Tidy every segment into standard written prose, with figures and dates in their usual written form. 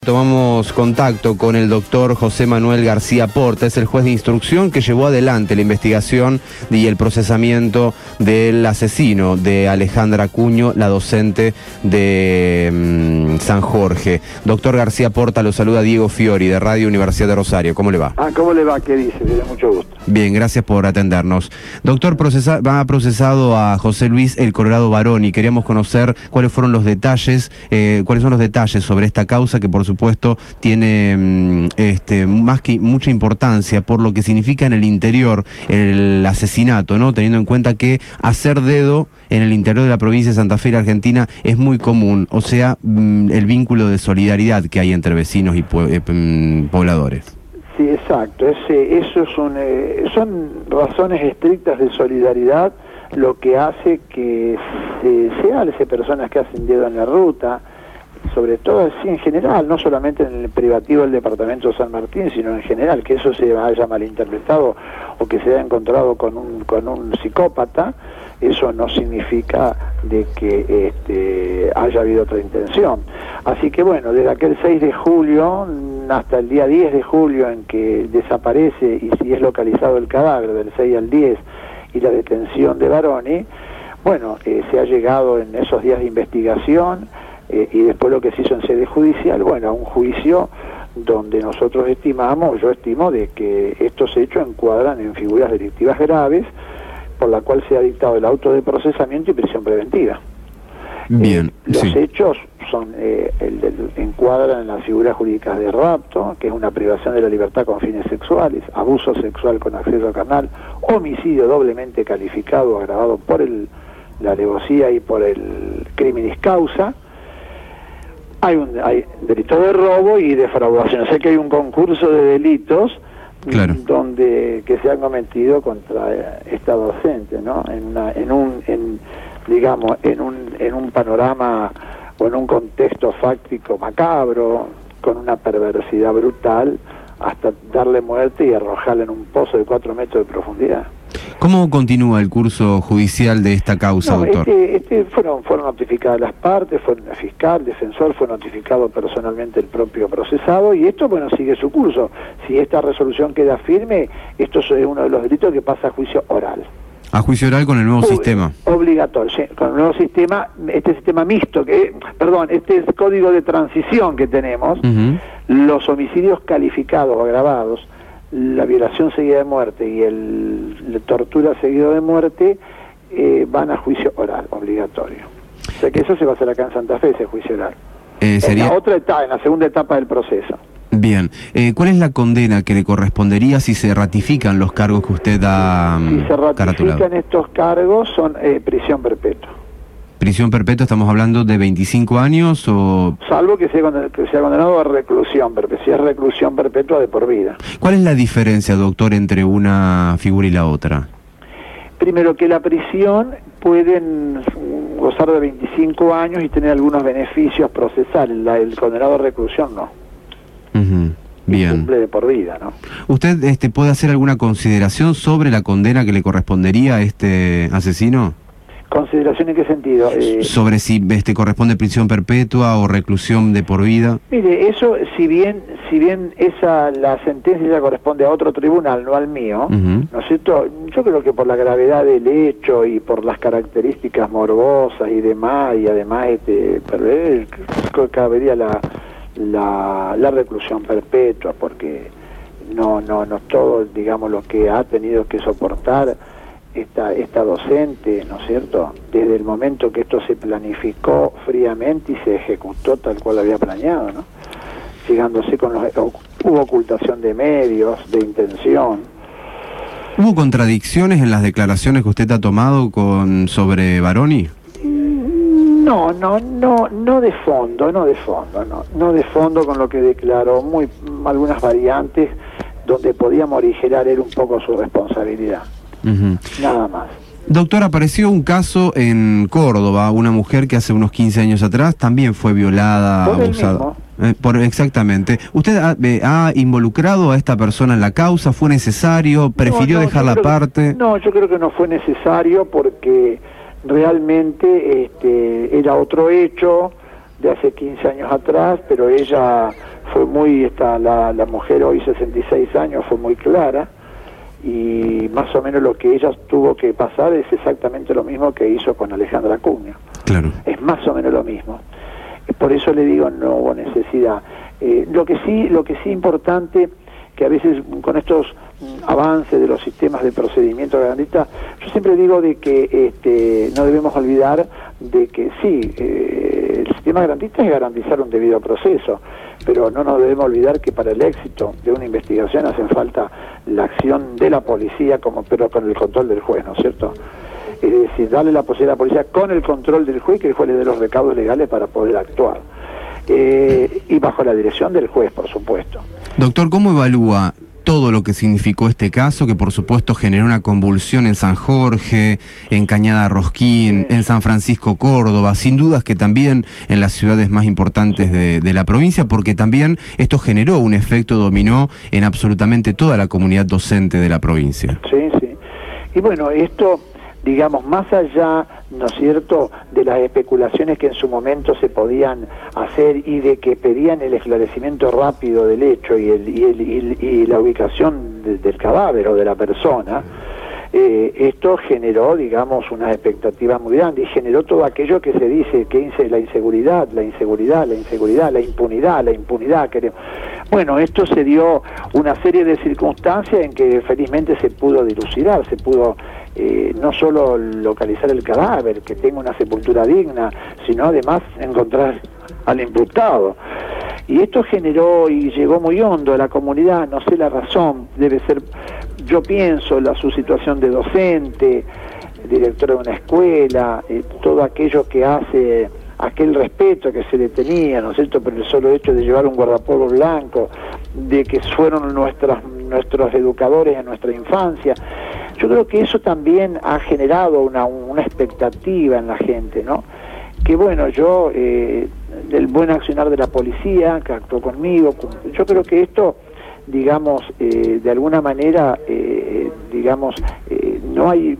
Tomamos contacto con el doctor José Manuel García Porta, es el juez de instrucción que llevó adelante la investigación y el procesamiento del asesino de Alejandra Cuño, la docente de San Jorge. Doctor García Porta, lo saluda Diego Fiori de Radio Universidad de Rosario. ¿Cómo le va? ¿Cómo le va? ¿Qué dice? De mucho gusto. Bien, gracias por atendernos. Doctor, ha procesado a José Luis El Colorado Baroni. Queríamos conocer cuáles fueron los detalles, cuáles son los detalles sobre esta causa que por supuesto tiene más que mucha importancia por lo que significa en el interior el asesinato, ¿no? Teniendo en cuenta que hacer dedo en el interior de la provincia de Santa Fe, Argentina, es muy común, o sea, el vínculo de solidaridad que hay entre vecinos y pobladores. Sí, exacto. Eso son razones estrictas de solidaridad lo que hace que se alce personas que hacen dedo en la ruta, sobre todo así en general, no solamente en el privativo del departamento de San Martín, sino en general, que eso se haya malinterpretado o que se haya encontrado con un psicópata. Eso no significa de que haya habido otra intención. Así que bueno, desde aquel 6 de julio hasta el día 10 de julio en que desaparece y si es localizado el cadáver del 6 al 10 y la detención de Baroni, bueno, se ha llegado en esos días de investigación y después lo que se hizo en sede judicial, bueno, a un juicio donde nosotros yo estimo de que estos hechos encuadran en figuras delictivas graves, por la cual se ha dictado el auto de procesamiento y prisión preventiva. Bien, los hechos encuadran en las figuras jurídicas de rapto, que es una privación de la libertad con fines sexuales, abuso sexual con acceso carnal, homicidio doblemente calificado, agravado por la alevosía y por el criminis causa. Hay delito de robo y defraudación. O sea que hay un concurso de delitos, claro, que se han cometido contra esta docente, ¿no? En un panorama o en un contexto fáctico macabro, con una perversidad brutal, hasta darle muerte y arrojarla en un pozo de 4 metros de profundidad. ¿Cómo continúa el curso judicial de esta causa, doctor? Fueron notificadas las partes, fue el fiscal, defensor, fue notificado personalmente el propio procesado, y esto, bueno, sigue su curso. Si esta resolución queda firme, esto es uno de los delitos que pasa a juicio oral. A juicio oral con el nuevo sistema. Obligatorio, sí, con el nuevo sistema, este sistema mixto, este código de transición que tenemos, los homicidios calificados o agravados, la violación seguida de muerte y la tortura seguida de muerte van a juicio oral, obligatorio. O sea que eso se va a hacer acá en Santa Fe, ese juicio oral. ¿Sería? En la segunda etapa del proceso. Bien. ¿Cuál es la condena que le correspondería si se ratifican los cargos que usted ha caratulado? Si se ratifican estos cargos, son prisión perpetua. ¿Prisión perpetua estamos hablando de 25 años o...? Salvo que sea condenado a reclusión perpetua, si es reclusión perpetua de por vida. ¿Cuál es la diferencia, doctor, entre una figura y la otra? Primero, que la prisión pueden gozar de 25 años y tener algunos beneficios procesales, el condenado a reclusión no. Bien. Cumple de por vida, ¿no? ¿Usted puede hacer alguna consideración sobre la condena que le correspondería a este asesino? ¿Consideración en qué sentido? Sobre si corresponde prisión perpetua o reclusión de por vida. Mire, eso, si bien la sentencia ya corresponde a otro tribunal, no al mío, ¿no es cierto? Yo creo que por la gravedad del hecho y por las características morbosas y demás, y además cabería la reclusión perpetua, porque no todo, digamos, lo que ha tenido que soportar esta docente, ¿no es cierto?, desde el momento que esto se planificó fríamente y se ejecutó tal cual había planeado, ¿no? Llegándose hubo ocultación de medios, de intención. ¿Hubo contradicciones en las declaraciones que usted ha tomado sobre Baroni? No de fondo con lo que declaró, algunas variantes donde podía morigerar él un poco su responsabilidad. Nada más. Doctor, apareció un caso en Córdoba, una mujer que hace unos 15 años atrás también fue violada, abusada. Exactamente. ¿Usted ha involucrado a esta persona en la causa? ¿Fue necesario? ¿Prefirió dejarla aparte? No, yo creo que no fue necesario porque realmente era otro hecho de hace 15 años atrás, pero ella fue muy, la mujer hoy 66 años, fue muy clara, y más o menos lo que ella tuvo que pasar es exactamente lo mismo que hizo con Alejandra Acuña. Claro. Es más o menos lo mismo. Por eso le digo, no hubo necesidad. Lo que sí importante, que a veces con estos avances de los sistemas de procedimiento garantista, yo siempre digo de que no debemos olvidar de que sí, el sistema garantista es garantizar un debido proceso, pero no nos debemos olvidar que para el éxito de una investigación hace falta la acción de la policía, pero con el control del juez, ¿no es cierto? Es decir, darle la posibilidad a la policía con el control del juez, que el juez le dé los recaudos legales para poder actuar. Y bajo la dirección del juez, por supuesto. Doctor, ¿cómo evalúa todo lo que significó este caso, que por supuesto generó una convulsión en San Jorge, en Cañada Rosquín, en San Francisco Córdoba, sin dudas que también en las ciudades más importantes de la provincia, porque también esto generó un efecto dominó en absolutamente toda la comunidad docente de la provincia? Sí, sí. Y bueno, esto, digamos, más allá, ¿no es cierto?, de las especulaciones que en su momento se podían hacer y de que pedían el esclarecimiento rápido del hecho y la ubicación del cadáver o de la persona, esto generó, digamos, unas expectativas muy grandes y generó todo aquello que se dice, que la inseguridad, la impunidad. Bueno, esto se dio una serie de circunstancias en que felizmente se pudo dilucidar, se pudo no solo localizar el cadáver, que tenga una sepultura digna, sino además encontrar al imputado. Y esto generó y llegó muy hondo a la comunidad, no sé la razón, debe ser, yo pienso, su situación de docente, director de una escuela, todo aquello que hace aquel respeto que se le tenía, ¿no es cierto?, por el solo hecho de llevar un guardapolvo blanco, de que fueron nuestros educadores en nuestra infancia. Yo creo que eso también ha generado una expectativa en la gente, ¿no? Que bueno, yo, del buen accionar de la policía, que actuó conmigo, yo creo que esto, digamos, de alguna manera, no hay,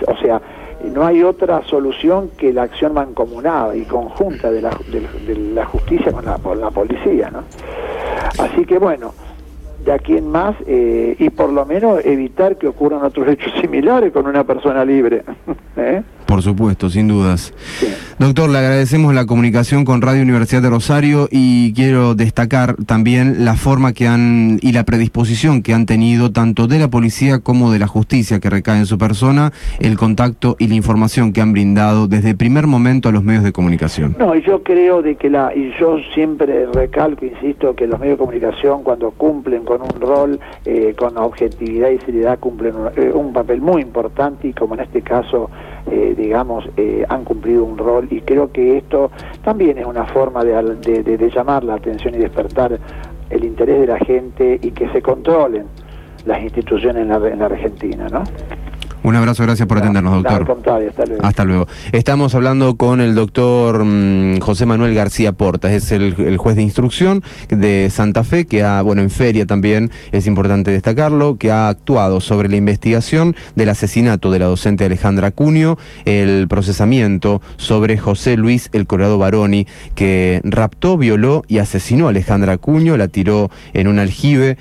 no hay otra solución que la acción mancomunada y conjunta de la justicia con la policía, ¿no? Así que bueno, de aquí en más, y por lo menos evitar que ocurran otros hechos similares con una persona libre. Por supuesto, sin dudas. Sí. Doctor, le agradecemos la comunicación con Radio Universidad de Rosario y quiero destacar también la forma y la predisposición que han tenido tanto de la policía como de la justicia que recae en su persona, el contacto y la información que han brindado desde el primer momento a los medios de comunicación. No, y yo creo de que y yo siempre recalco, insisto, que los medios de comunicación, cuando cumplen con un rol, con objetividad y seriedad, cumplen un papel muy importante, y como en este caso, han cumplido un rol, y creo que esto también es una forma de llamar la atención y despertar el interés de la gente y que se controlen las instituciones en la Argentina, ¿no? Un abrazo, gracias por atendernos, doctor. Al contrario, hasta luego. Hasta luego. Estamos hablando con el doctor José Manuel García Porta, es el juez de instrucción de Santa Fe, que en feria también, es importante destacarlo, que ha actuado sobre la investigación del asesinato de la docente Alejandra Acuña, el procesamiento sobre José Luis El Colorado Baroni, que raptó, violó y asesinó a Alejandra Acuña, la tiró en un aljibe,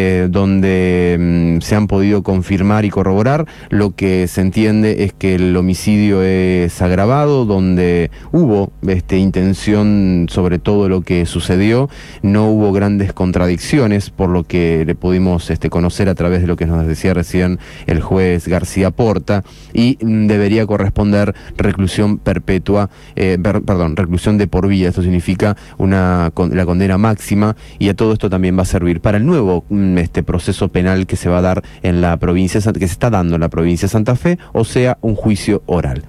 donde se han podido confirmar y corroborar. Lo que se entiende es que el homicidio es agravado, donde hubo intención sobre todo lo que sucedió, no hubo grandes contradicciones, por lo que le pudimos conocer a través de lo que nos decía recién el juez García Porta, y debería corresponder reclusión perpetua, reclusión de por vida. Esto significa la condena máxima, y a todo esto también va a servir para el nuevo proceso penal que se va a dar en la provincia, que se está dando en la provincia de Santa Fe, o sea, un juicio oral.